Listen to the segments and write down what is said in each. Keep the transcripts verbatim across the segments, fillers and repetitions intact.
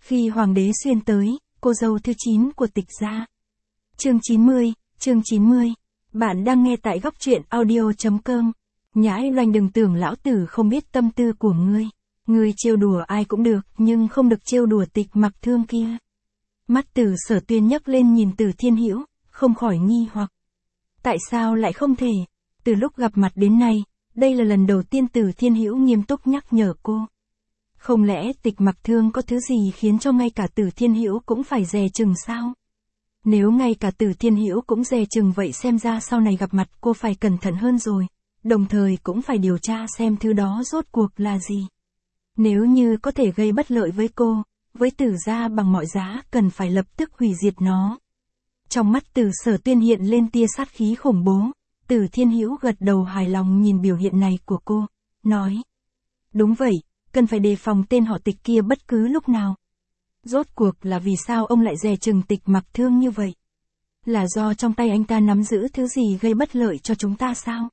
Khi Hoàng đế Xuyên tới, cô dâu thứ chín của Tịch gia. Chương chín mươi, chương chín mươi. Bạn đang nghe tại góc truyện audio chấm com. Nhãi Loanh, đừng tưởng lão tử không biết tâm tư của ngươi. Ngươi trêu đùa ai cũng được, nhưng không được trêu đùa Tịch Mặc Thương kia. Mắt Từ Sở Tuyên nhấc lên nhìn Từ Thiên Hữu, không khỏi nghi hoặc. Tại sao lại không thể? Từ lúc gặp mặt đến nay, đây là lần đầu tiên Từ Thiên Hữu nghiêm túc nhắc nhở cô. Không lẽ Tịch Mặc Thương có thứ gì khiến cho ngay cả Từ Thiên Hữu cũng phải dè chừng sao? Nếu ngay cả Từ Thiên Hữu cũng dè chừng vậy, xem ra sau này gặp mặt cô phải cẩn thận hơn rồi, đồng thời cũng phải điều tra xem thứ đó rốt cuộc là gì. Nếu như có thể gây bất lợi với cô, với Từ gia bằng mọi giá, cần phải lập tức hủy diệt nó. Trong mắt Từ Sở Tuyên hiện lên tia sát khí khủng bố. Từ Thiên Hữu gật đầu hài lòng nhìn biểu hiện này của cô, nói. Đúng vậy, cần phải đề phòng tên họ Tịch kia bất cứ lúc nào. Rốt cuộc là vì sao ông lại dè chừng Tịch Mặc Thương như vậy? Là do trong tay anh ta nắm giữ thứ gì gây bất lợi cho chúng ta sao?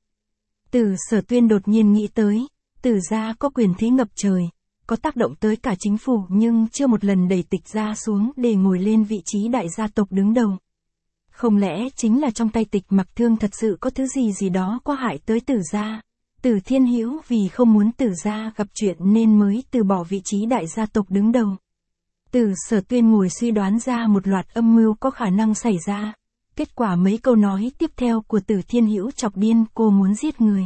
Từ Sở Tuyên đột nhiên nghĩ tới, Từ gia có quyền thế ngập trời, có tác động tới cả chính phủ, nhưng chưa một lần đẩy Tịch gia xuống để ngồi lên vị trí đại gia tộc đứng đầu. Không lẽ chính là trong tay Tịch Mặc Thương thật sự có thứ gì gì đó có hại tới Từ gia? Từ Thiên Hữu vì không muốn Từ gia gặp chuyện nên mới từ bỏ vị trí đại gia tộc đứng đầu. Từ Sở Tuyên ngồi suy đoán ra một loạt âm mưu có khả năng xảy ra. Kết quả mấy câu nói tiếp theo của Từ Thiên Hữu chọc điên cô, muốn giết người.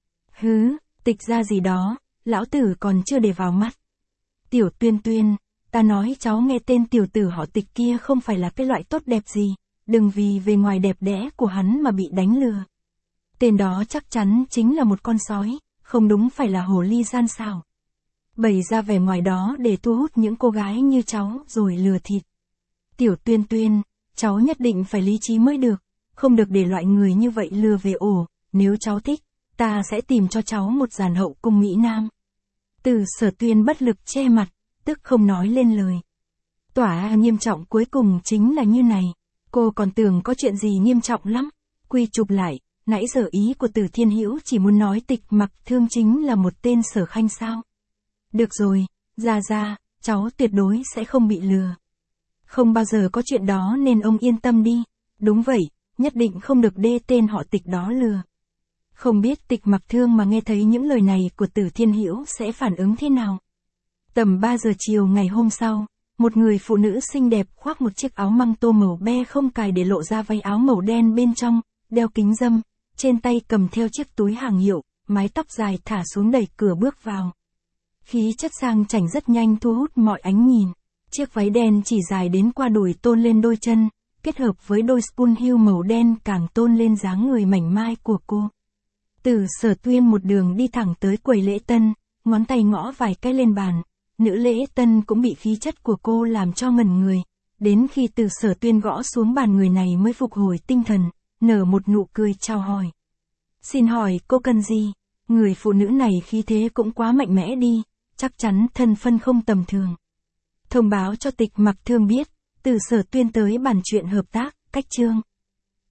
Hứ, Tịch gia gì đó, lão tử còn chưa để vào mắt. Tiểu Tuyên Tuyên, ta nói cháu nghe, tên tiểu tử họ Tịch kia không phải là cái loại tốt đẹp gì. Đừng vì về ngoài đẹp đẽ của hắn mà bị đánh lừa. Tên đó chắc chắn chính là một con sói, không đúng phải là hồ ly gian xảo. Bày ra vẻ ngoài đó để thu hút những cô gái như cháu rồi lừa thịt. Tiểu Tuyên Tuyên, cháu nhất định phải lý trí mới được, không được để loại người như vậy lừa về ổ. Nếu cháu thích, ta sẽ tìm cho cháu một dàn hậu cung Mỹ Nam. Từ Sở Tuyên bất lực che mặt, tức không nói lên lời. Tỏa nghiêm trọng cuối cùng chính là như này. Cô còn tưởng có chuyện gì nghiêm trọng lắm. Quy chụp lại, nãy giờ ý của Từ Thiên Hữu chỉ muốn nói Tịch Mặc Thương chính là một tên sở khanh sao. Được rồi, ra ra, cháu tuyệt đối sẽ không bị lừa. Không bao giờ có chuyện đó nên ông yên tâm đi. Đúng vậy, nhất định không được đê tên họ Tịch đó lừa. Không biết Tịch Mặc Thương mà nghe thấy những lời này của Từ Thiên Hữu sẽ phản ứng thế nào. Tầm ba giờ chiều ngày hôm sau, một người phụ nữ xinh đẹp khoác một chiếc áo măng tô màu be không cài để lộ ra váy áo màu đen bên trong, đeo kính râm, trên tay cầm theo chiếc túi hàng hiệu, mái tóc dài thả xuống đẩy cửa bước vào. Khí chất sang chảnh rất nhanh thu hút mọi ánh nhìn. Chiếc váy đen chỉ dài đến qua đùi tôn lên đôi chân, kết hợp với đôi spoon heel màu đen càng tôn lên dáng người mảnh mai của cô. Từ Sở Tuyên một đường đi thẳng tới quầy lễ tân, ngón tay ngõ vài cái lên bàn. Nữ lễ tân cũng bị khí chất của cô làm cho ngẩn người. Đến khi Từ Sở Tuyên gõ xuống bàn, người này mới phục hồi tinh thần, nở một nụ cười chào hỏi. Xin hỏi cô cần gì? Người phụ nữ này khí thế cũng quá mạnh mẽ đi, chắc chắn thân phân không tầm thường. Thông báo cho Tịch Mặc Thương biết, Từ Sở Tuyên tới bàn chuyện hợp tác, cách chương.